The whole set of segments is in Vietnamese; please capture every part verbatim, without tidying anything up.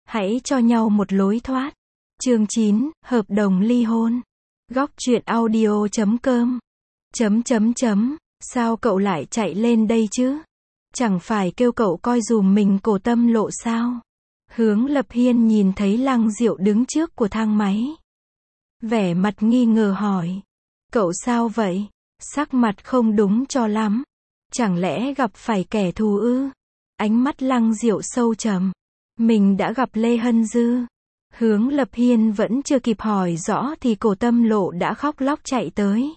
Hãy cho nhau một lối thoát. Chương chín, hợp đồng ly hôn. Góc truyện audio chấm com. Chấm chấm chấm, sao cậu lại chạy lên đây chứ? Chẳng phải kêu cậu coi dùm mình Cổ Tâm Lộ sao? Hướng Lập Hiên nhìn thấy Lăng Diệu đứng trước của thang máy. Vẻ mặt nghi ngờ hỏi. Cậu sao vậy? Sắc mặt không đúng cho lắm. Chẳng lẽ gặp phải kẻ thù ư? Ánh mắt Lăng Diệu sâu trầm. Mình đã gặp Lê Hân Dư. Hướng Lập Hiên vẫn chưa kịp hỏi rõ thì Cổ Tâm Lộ đã khóc lóc chạy tới.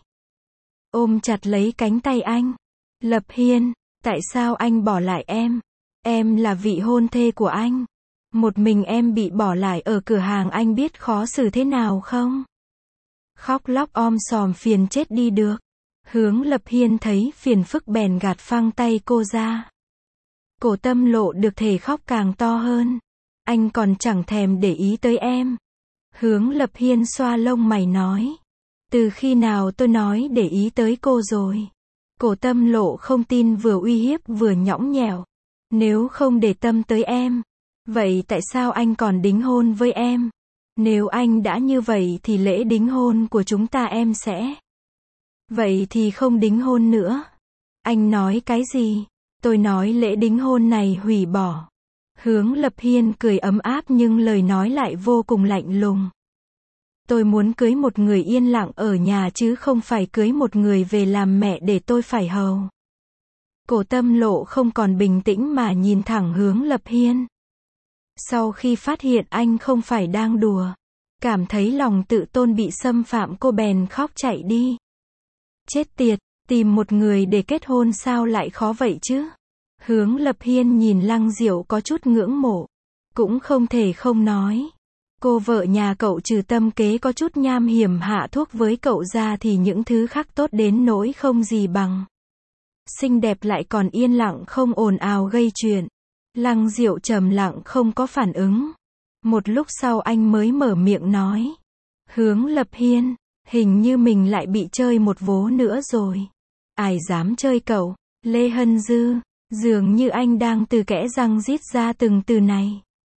Ôm chặt lấy cánh tay anh. Lập Hiên, tại sao anh bỏ lại em? Em là vị hôn thê của anh. Một mình em bị bỏ lại ở cửa hàng, anh biết khó xử thế nào không? Khóc lóc om sòm phiền chết đi được. Hướng Lập Hiên thấy phiền phức bèn gạt phăng tay cô ra. Cổ Tâm Lộ được thể khóc càng to hơn. Anh còn chẳng thèm để ý tới em. Hướng Lập Hiên xoa lông mày nói. Từ khi nào tôi nói để ý tới cô rồi? Cổ Tâm Lộ không tin, vừa uy hiếp vừa nhõng nhẽo. Nếu không để tâm tới em, vậy tại sao anh còn đính hôn với em? Nếu anh đã như vậy thì lễ đính hôn của chúng ta em sẽ... Vậy thì không đính hôn nữa. Anh nói cái gì? Tôi nói lễ đính hôn này hủy bỏ. Hướng Lập Hiên cười ấm áp nhưng lời nói lại vô cùng lạnh lùng. Tôi muốn cưới một người yên lặng ở nhà chứ không phải cưới một người về làm mẹ để tôi phải hầu. Cổ Tâm Lộ không còn bình tĩnh mà nhìn thẳng Hướng Lập Hiên. Sau khi phát hiện anh không phải đang đùa, cảm thấy lòng tự tôn bị xâm phạm, cô bèn khóc chạy đi. Chết tiệt, tìm một người để kết hôn sao lại khó vậy chứ? Hướng Lập Hiên nhìn Lăng Diệu có chút ngưỡng mộ. Cũng không thể không nói. Cô vợ nhà cậu trừ tâm kế có chút nham hiểm hạ thuốc với cậu ra thì những thứ khác tốt đến nỗi không gì bằng. Xinh đẹp lại còn yên lặng không ồn ào gây chuyện. Lăng Diệu trầm lặng không có phản ứng. Một lúc sau anh mới mở miệng nói. Hướng Lập Hiên, hình như mình lại bị chơi một vố nữa rồi. Ai dám chơi cậu? Lê Hân Dư. Dường như anh đang từ kẽ răng rít ra từng từ này.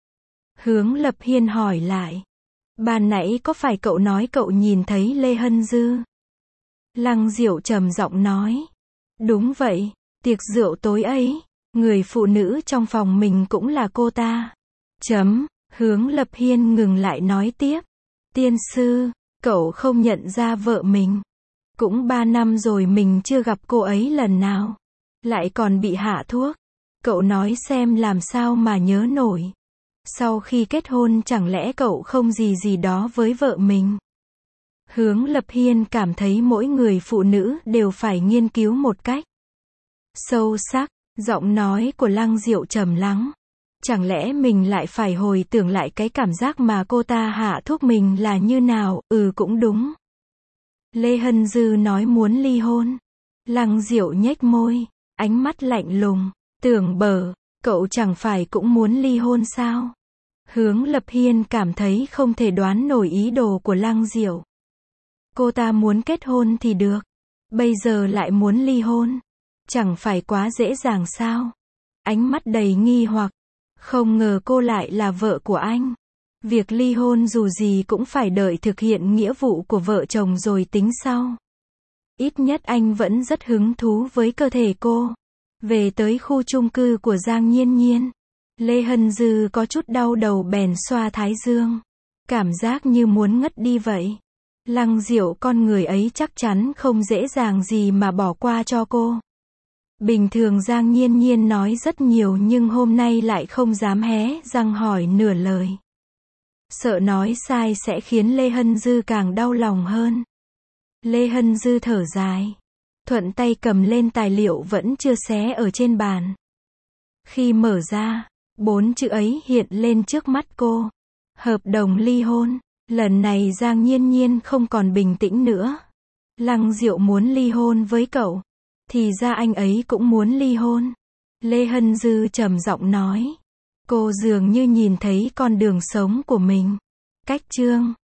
Hướng Lập Hiên hỏi lại. Ban nãy có phải cậu nói cậu nhìn thấy Lê Hân Dư? Lăng Diệu trầm giọng nói. Đúng vậy, tiệc rượu tối ấy, người phụ nữ trong phòng mình cũng là cô ta. Chấm, Hướng Lập Hiên ngừng lại nói tiếp. Tiên sư, cậu không nhận ra vợ mình. Cũng ba năm rồi mình chưa gặp cô ấy lần nào. Lại còn bị hạ thuốc. Cậu nói xem làm sao mà nhớ nổi. Sau khi kết hôn chẳng lẽ cậu không gì gì đó với vợ mình? Hướng Lập Hiên cảm thấy mỗi người phụ nữ đều phải nghiên cứu một cách sâu sắc. Giọng nói của Lăng Diệu trầm lắng. Chẳng lẽ mình lại phải hồi tưởng lại cái cảm giác mà cô ta hạ thuốc mình là như nào? Ừ, cũng đúng. Lê Hân Dư nói muốn ly hôn. Lăng Diệu nhếch môi, ánh mắt lạnh lùng. Tưởng bở, cậu chẳng phải cũng muốn ly hôn sao? Hướng Lập Hiên cảm thấy không thể đoán nổi ý đồ của Lăng Diệu. Cô ta muốn kết hôn thì được. Bây giờ lại muốn ly hôn. Chẳng phải quá dễ dàng sao? Ánh mắt đầy nghi hoặc. Không ngờ cô lại là vợ của anh. Việc ly hôn dù gì cũng phải đợi thực hiện nghĩa vụ của vợ chồng rồi tính sau. Ít nhất anh vẫn rất hứng thú với cơ thể cô. Về tới khu chung cư của Giang Nhiên Nhiên. Lê Hân Dư có chút đau đầu bèn xoa thái dương. Cảm giác như muốn ngất đi vậy. Lăng Diệu con người ấy chắc chắn không dễ dàng gì mà bỏ qua cho cô. Bình thường Giang Nhiên Nhiên nói rất nhiều nhưng hôm nay lại không dám hé răng hỏi nửa lời. Sợ nói sai sẽ khiến Lê Hân Dư càng đau lòng hơn. Lê Hân Dư thở dài. Thuận tay cầm lên tài liệu vẫn chưa xé ở trên bàn. Khi mở ra, bốn chữ ấy hiện lên trước mắt cô. Hợp đồng ly hôn. Lần này Giang Nhiên Nhiên không còn bình tĩnh nữa. Lăng Diệu muốn ly hôn với cậu. Thì ra anh ấy cũng muốn ly hôn. Lê Hân Dư trầm giọng nói. Cô dường như nhìn thấy con đường sống của mình. Cách chương